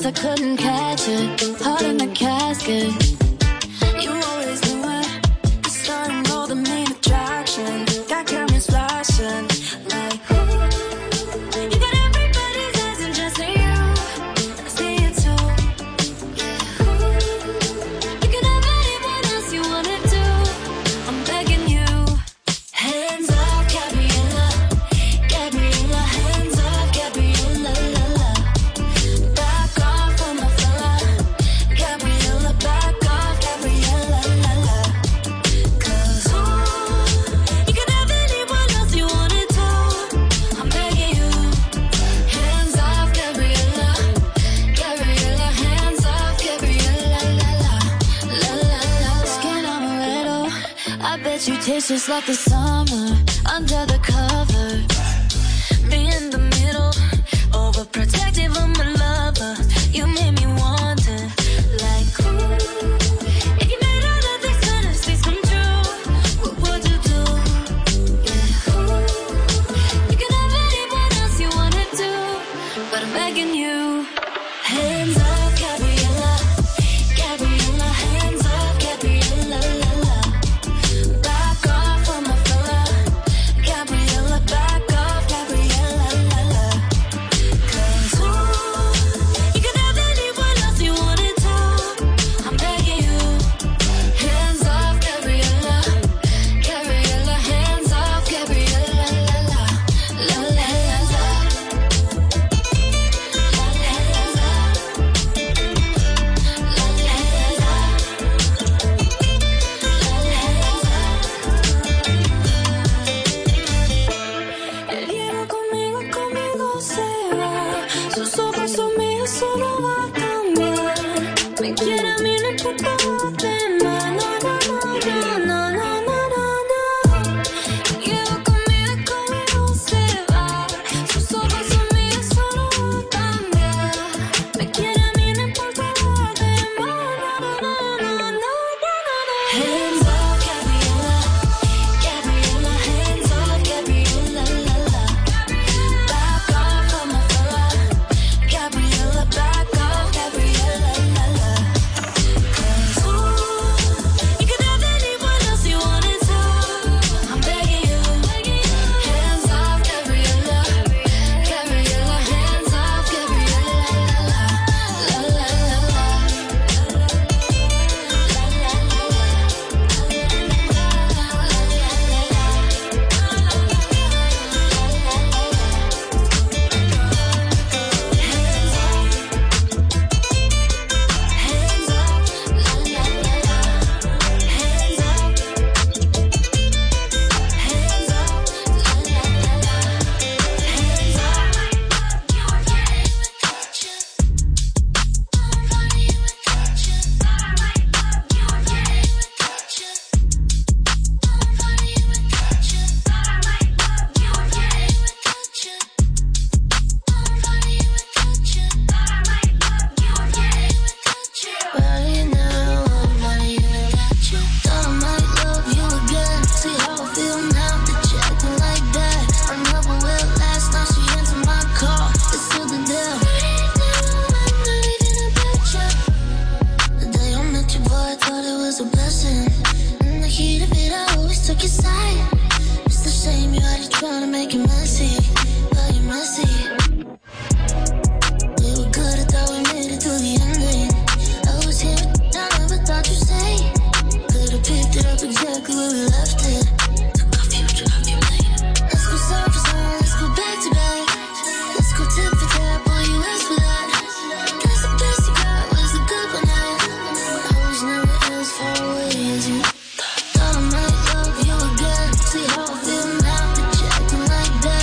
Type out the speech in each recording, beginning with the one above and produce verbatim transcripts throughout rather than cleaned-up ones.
I couldn't catch it. Heart in the casket. You always knew it. The sun and all the main attraction. Got cameras flashing like, ooh. You got everybody's eyes and just you. I see it too. Yeah, ooh. You can have anyone else you wanna do. I'm begging you. Hands off, Gabriella. Gabriella, hands off, Gabriella, la la. Back off from my fella. Gabriella, back off, Gabriella, la la. Cause ooh, you can have anyone else you wanna do. I'm begging you. Hands off, Gabriella. Gabriella, hands off, Gabriella, la la. La la la. Skin amaretto. I bet you taste just like the summer under the cover. Me in the middle, overprotective of my lover. You made me wonder, like, ooh, if you made all of these fantasies come true, what would you do? Yeah, ooh, you can have anyone else you wanna do, but I'm begging you. Hands off, Gabriella. Gabriella, hands off, Gabriella, la la. Back off from my fella. Gabriella, back off, Gabriella, la la. Cause ooh, you can have anyone else you wanna do. I'm begging you. Hands off, Gabriella. Gabriella, hands off, Gabriella, la la. La la, hands off. La la, hands off. La la, hands off. La la, hands off. El hielo conmigo, conmigo se va. Sus ojos son míos, solo va a cambiar. Me quiere a mí, no importa lo demás. No, no, no, no, no, no, no, no. El hielo conmigo, conmigo se va. Sus ojos son míos, solo va a cambiar. Me quiere a mí, no importa lo demás. No, no, no, no, no, no, no. Hands off, Gabriella. Gabriella, hands off, Gabriella, la la. Back off from my fella. Gabriella, back off, Gabriella, la la. Cause ooh, you can have anyone else you wanna do. I'm begging you. Hands off, Gabriella. Gabriella, hands off, Gabriella, la la. La la, la la. La la, la Right now, I'm not even got you. Thought I might love you again. See how I feel now that you're acting like that. I never will last. Now she entered my car. It's still the deal. Right now, I'm not even about you. The day I met you, boy, I thought it was a blessing. In the heat of it, I always took your side. It's the shame you had to try to make it messy, but you're messy. We were good, I thought we made it through the ending. I was here, I never thought you'd say. Could've picked it up exactly where we left it. Took off you, took off your plate. Let's go surface on, let's go back to back. Let's go tip for tap, boy, you asked for that. Guess the best you got was the good one night. I was never as far away as you. Thought I might love you again. See how I feel now that you're acting like that.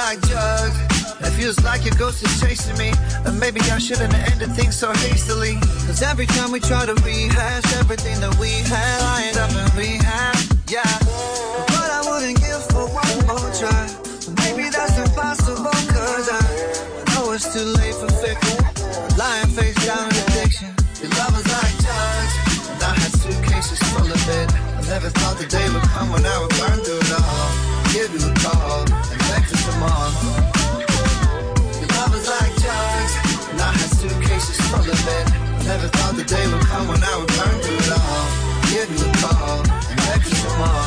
like drugs. It feels like your ghost is chasing me. And maybe I shouldn't have ended things so hastily. Cause every time we try to rehash everything that we had, I end up in rehab, yeah. But I wouldn't give for one more try. Maybe that's impossible, cause I know it's too late for fickle. Lying face down in addiction. Your love was like drugs, and I had suitcases full of it. I never thought the day would come when I would burn through it all. Give you a call and beg for some more. Love was like drugs, and I had suitcases full of it. Never thought the day would come when I would burn through it all. Give you a call and beg for some more.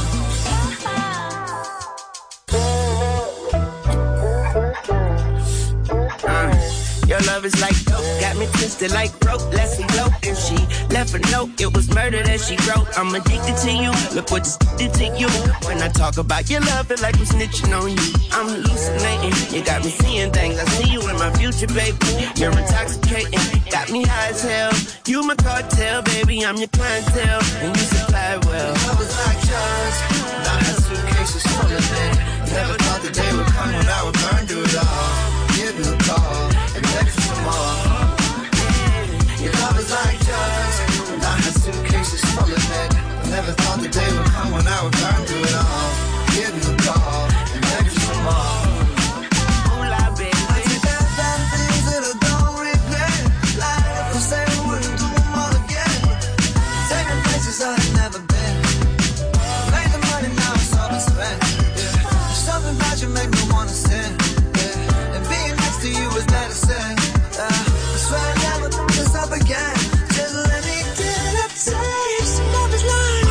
Uh, your love is like dope, got me twisted like rope. Let's elope. If she left a note, it was murder that she wrote. I'm addicted to you, look what this did to you. When I talk about your love, feel like I'm snitching on you. I'm hallucinating, you got me seeing things. I see you in my future, baby. You're intoxicating, got me high as hell. You my cartel, baby, I'm your clientele, and you supply well. Love is like drugs, and I had suitcases full of it. Never thought the day would come when I would burn through it all. Give you a call and beg for some more. Your love is like drugs, and I had suitcases full of it. Never thought the day would come when I would burn through it all. Give you a call and beg for some more. Ooh, la, baby. I take back bad things that I don't regret. Like if I say I wouldn't do them all again. Take me places I had never been. Made the money, now it's all been spent. Yeah. Something about you make me wanna sin. Yeah. And being next to you is medicine. Uh, I swear I never do this up again. Just let me get up, taste. Love is like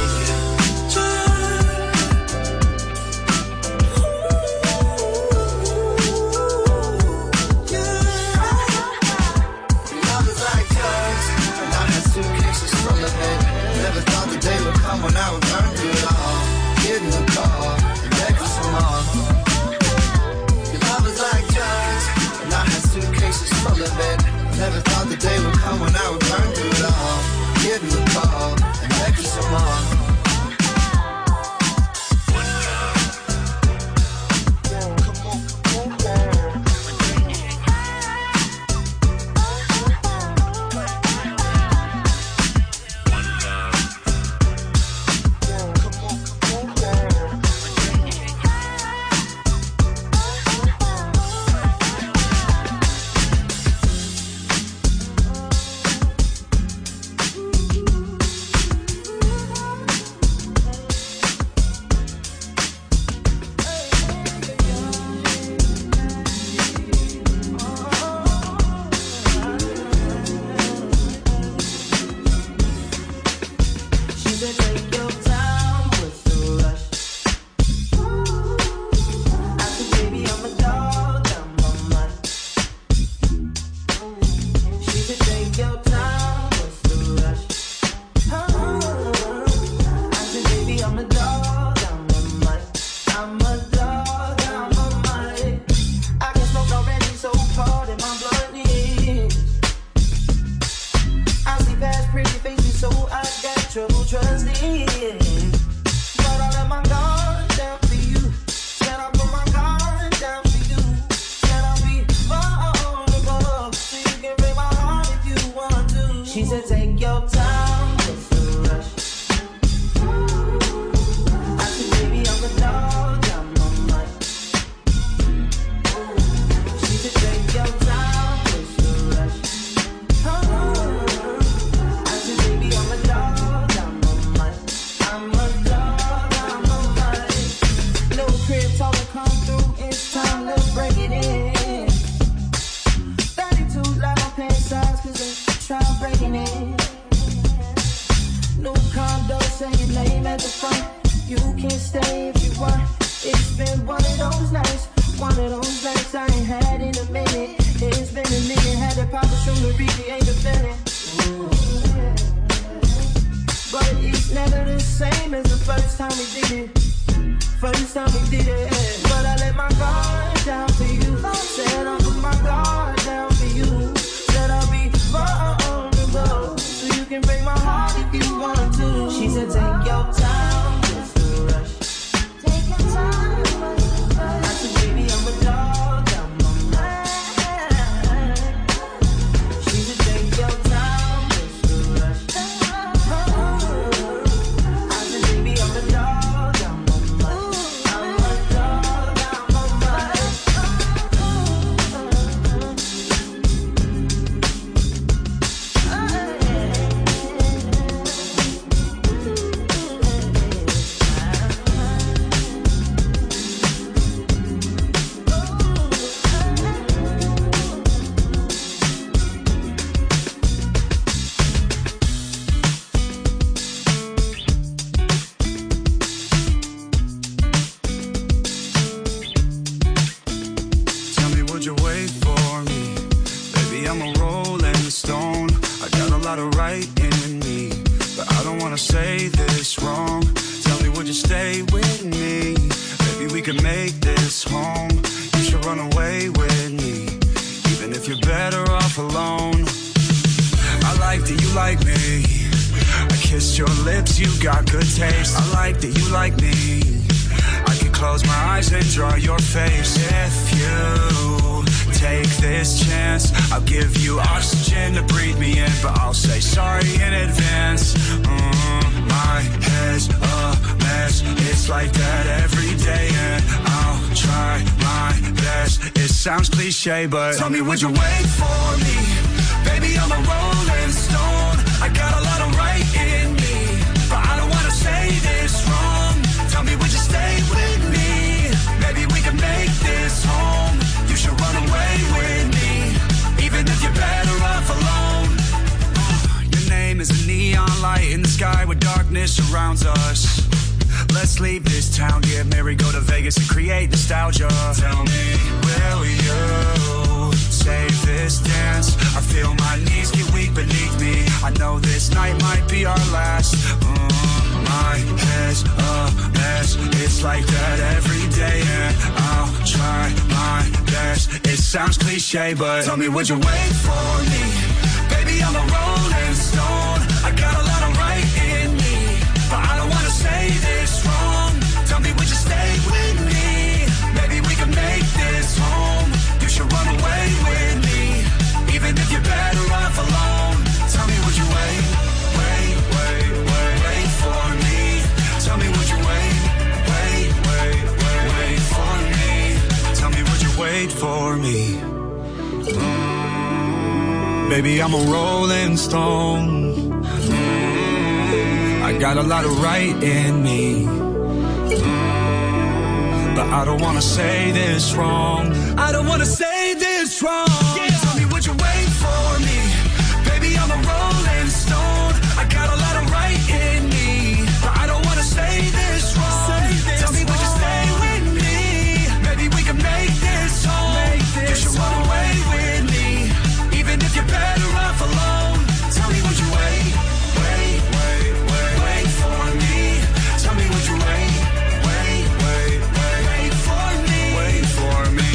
when I would burn through it all. Give you a call and beg for some more. Your love is like drugs, and I had suitcases full of it. Never thought the day would come when I would burn through it all. Give you a call and beg for some more. Take your time, I said, baby, I'm a dog. lot of right in me, but I don't wanna say this wrong. Tell me, would you stay with me? Maybe we can make this home. You should run away with me, even if you're better off alone. I like that you like me. I kissed your lips, you got good taste. I like that you like me. I can close my eyes and draw your face. If you take this chance, I'll give you oxygen to breathe me in, but I'll say sorry in advance. Mm, my head's a mess. It's like that every day, and I'll try my best. It sounds cliche, but tell me, would you wait for me? Baby, I'm a rolling stone. I got a lot of right in me, but I don't wanna say this wrong. Tell me, would you stay with me? Maybe we can make this home. You should run away with me, even if you're better off alone. Your name is a neon light in the sky where darkness surrounds us. Let's leave this town, get married, go to Vegas and create nostalgia. Tell me, will you save this dance? I feel my knees get weak beneath me. I know this night might be our last. Mm, my head's a mess. It's like that every day, and I'll try my best. It sounds cliche, but tell me, would you wait for me? Baby, I'm a rolling stone. I got a lot of right in me, but I don't wanna say this wrong. Tell me, would you stay with me? Maybe we can make this home. You should run away with me, even if you're better off alone. Tell me, would you wait, wait, wait, wait, wait for me? Tell me, would you wait, wait, wait, wait, wait for me? Tell me, would you wait for me? Mm, baby, I'm a rolling stone. Mm, I got a lot of right in me, mm, but I don't wanna say this wrong. I don't wanna say this wrong. Yeah. Tell me, would you wait for me? Baby, I'm a rolling stone. I got a lot of right in me, but I don't wanna say this wrong. Say this Tell me, would you stay with me? Maybe we can make this home. Make this you should run away with me, even if you're better off alone. Tell me, would you wait, wait, wait, wait, wait for me? Tell me, would you wait, wait, wait, wait, wait for me? Wait for me.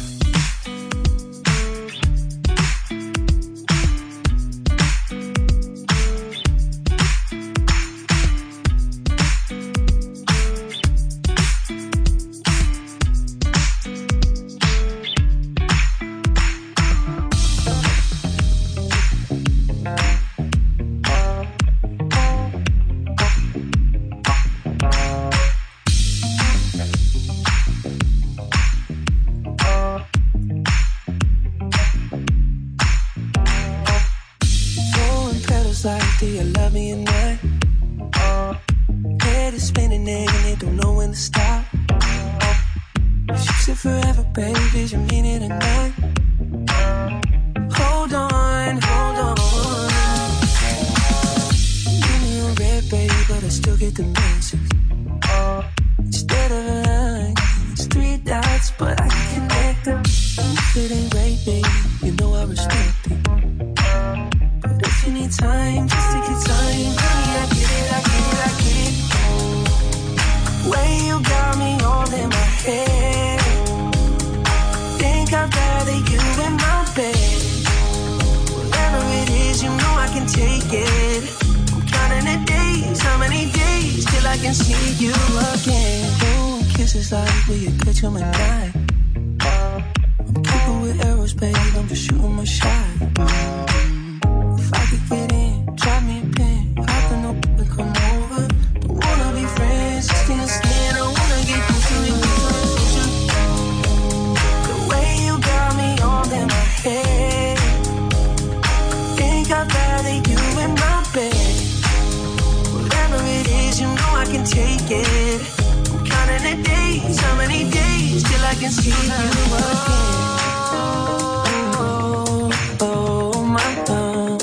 Do you love me or not? Head is spinning and it don't know when to stop. She said forever, baby, you mean it or not? Hold on, hold on. Give me a red, baby, but I still get the message. Instead of a line, it's three dots, but I can connect them. If it ain't right, baby, you know I respect it. If you need time, just take your time. Baby, I get it, I get it, I get it. Way you got me all in my head. Think I'd rather you in my bed. Whatever it is, you know I can take it. I'm counting the days, how many days till I can see you again. Ooh, kisses like will you catch on my night? I'm keeping with arrows, babe, I'm just shooting my shot. If I could get in, drop me a pin. I can open and come over. Don't wanna be friends, skin to skin. I wanna get close to you. The way you got me all in my head. Think I'd rather you in my bed. Whatever it is, you know I can take it. I'm counting the days, how many days till I can see you again. Oh, oh my God.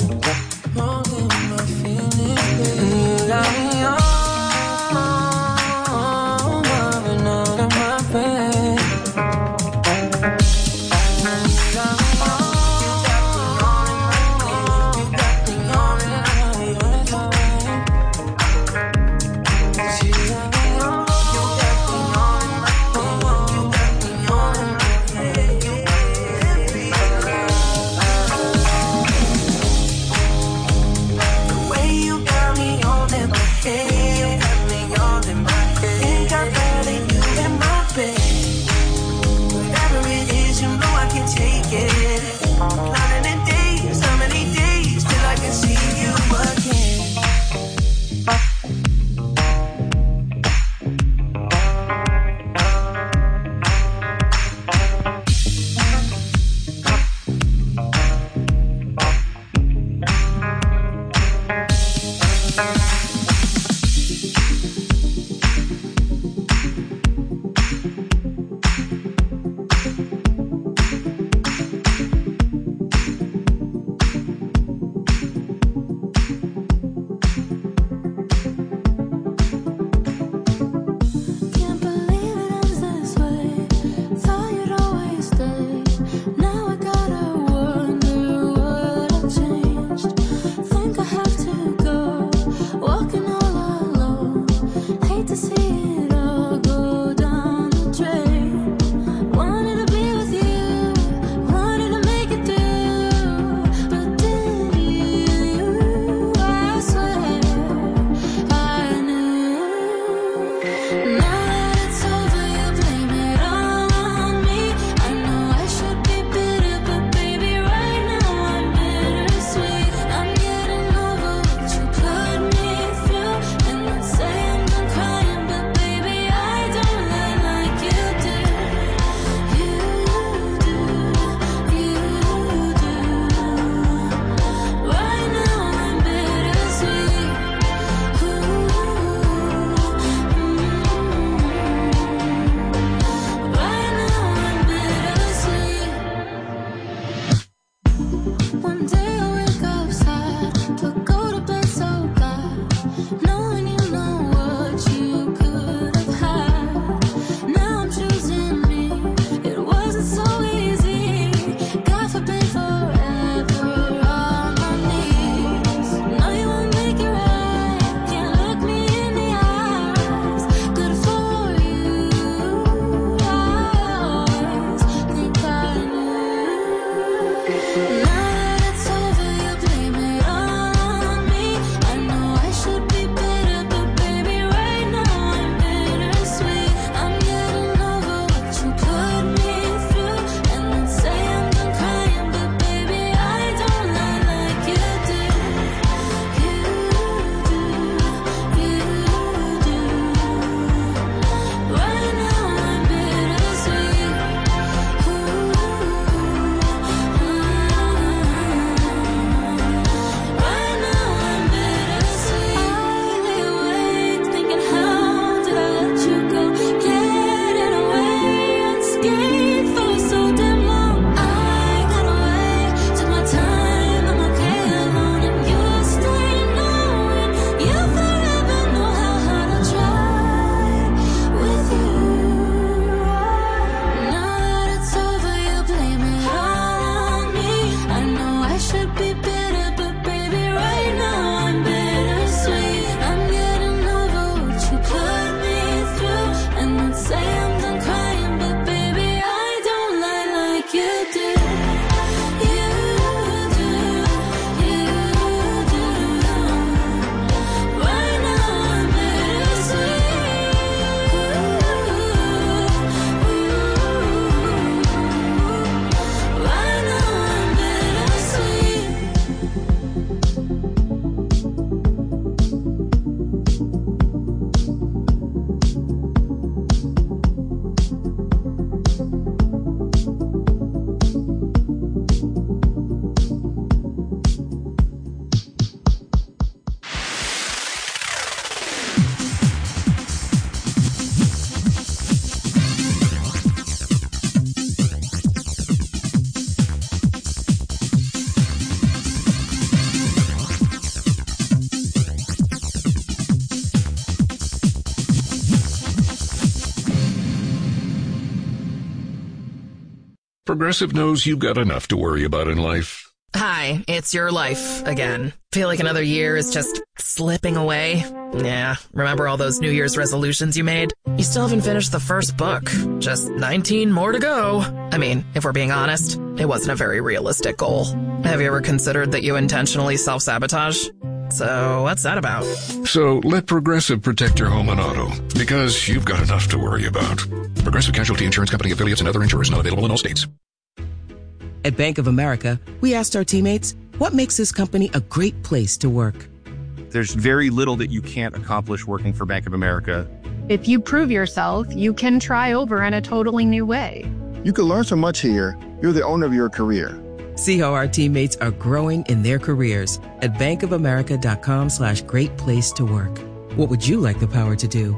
Progressive knows you've got enough to worry about in life. Hi, it's your life again. Feel like another year is just slipping away? Yeah, remember all those New Year's resolutions you made? You still haven't finished the first book. Just nineteen more to go. I mean, if we're being honest, it wasn't a very realistic goal. Have you ever considered that you intentionally self-sabotage? So what's that about? So let Progressive protect your home and auto, because you've got enough to worry about. Progressive Casualty Insurance Company affiliates and other insurers not available in all states. At Bank of America, we asked our teammates, what makes this company a great place to work? There's very little that you can't accomplish working for Bank of America. If you prove yourself, you can try over in a totally new way. You can learn so much here. You're the owner of your career. See how our teammates are growing in their careers at bankofamerica.com slash great place to work. What would you like the power to do?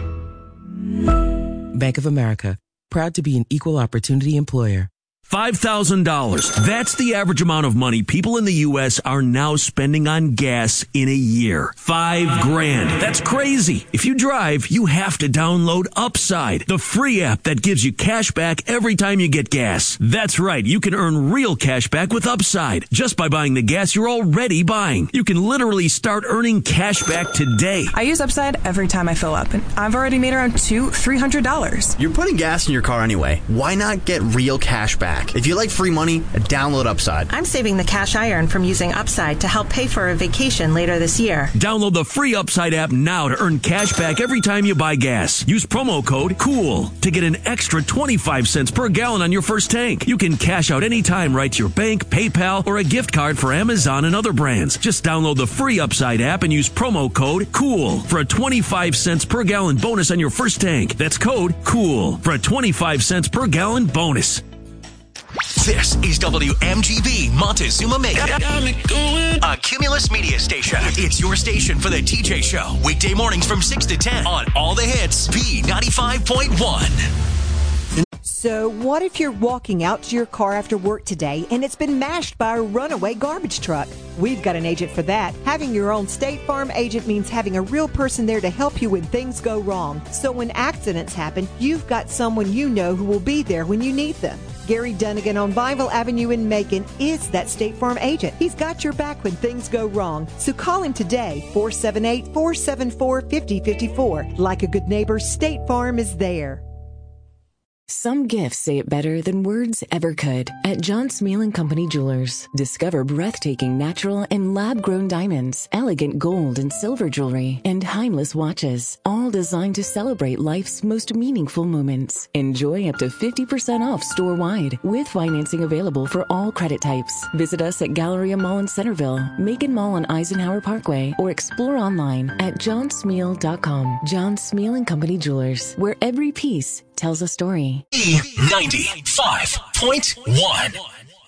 Bank of America, proud to be an equal opportunity employer. five thousand dollars. That's the average amount of money people in the U S are now spending on gas in a year. Five grand. That's crazy. If you drive, you have to download Upside, the free app that gives you cash back every time you get gas. That's right. You can earn real cash back with Upside just by buying the gas you're already buying. You can literally start earning cash back today. I use Upside every time I fill up, and I've already made around two, three hundred dollars. You're putting gas in your car anyway. Why not get real cash back? If you like free money, download Upside. I'm saving the cash I earn from using Upside to help pay for a vacation later this year. Download the free Upside app now to earn cash back every time you buy gas. Use promo code COOL to get an extra twenty-five cents per gallon on your first tank. You can cash out anytime right to your bank, PayPal, or a gift card for Amazon and other brands. Just download the free Upside app and use promo code COOL for a twenty-five cents per gallon bonus on your first tank. That's code COOL for a twenty-five cents per gallon bonus. This is W M G B Montezuma Mega, a Cumulus Media Station. It's your station for the T J Show. Weekday mornings from six to ten on all the hits. B ninety-five point one. So what if you're walking out to your car after work today and it's been mashed by a runaway garbage truck? We've got an agent for that. Having your own State Farm agent means having a real person there to help you when things go wrong. So when accidents happen, you've got someone you know who will be there when you need them. Gary Dunnigan on Bible Avenue in Macon is that State Farm agent. He's got your back when things go wrong. So call him today, four seven eight, four seven four, five zero five four. Like a good neighbor, State Farm is there. Some gifts say it better than words ever could. At John Smeal and Company Jewelers, discover breathtaking natural and lab-grown diamonds, elegant gold and silver jewelry, and timeless watches, all designed to celebrate life's most meaningful moments. Enjoy up to fifty percent off store-wide, with financing available for all credit types. Visit us at Galleria Mall in Centerville, Macon Mall on Eisenhower Parkway, or explore online at john smeal dot com. John Smeal and Company Jewelers, where every piece tells a story. E ninety-five point one.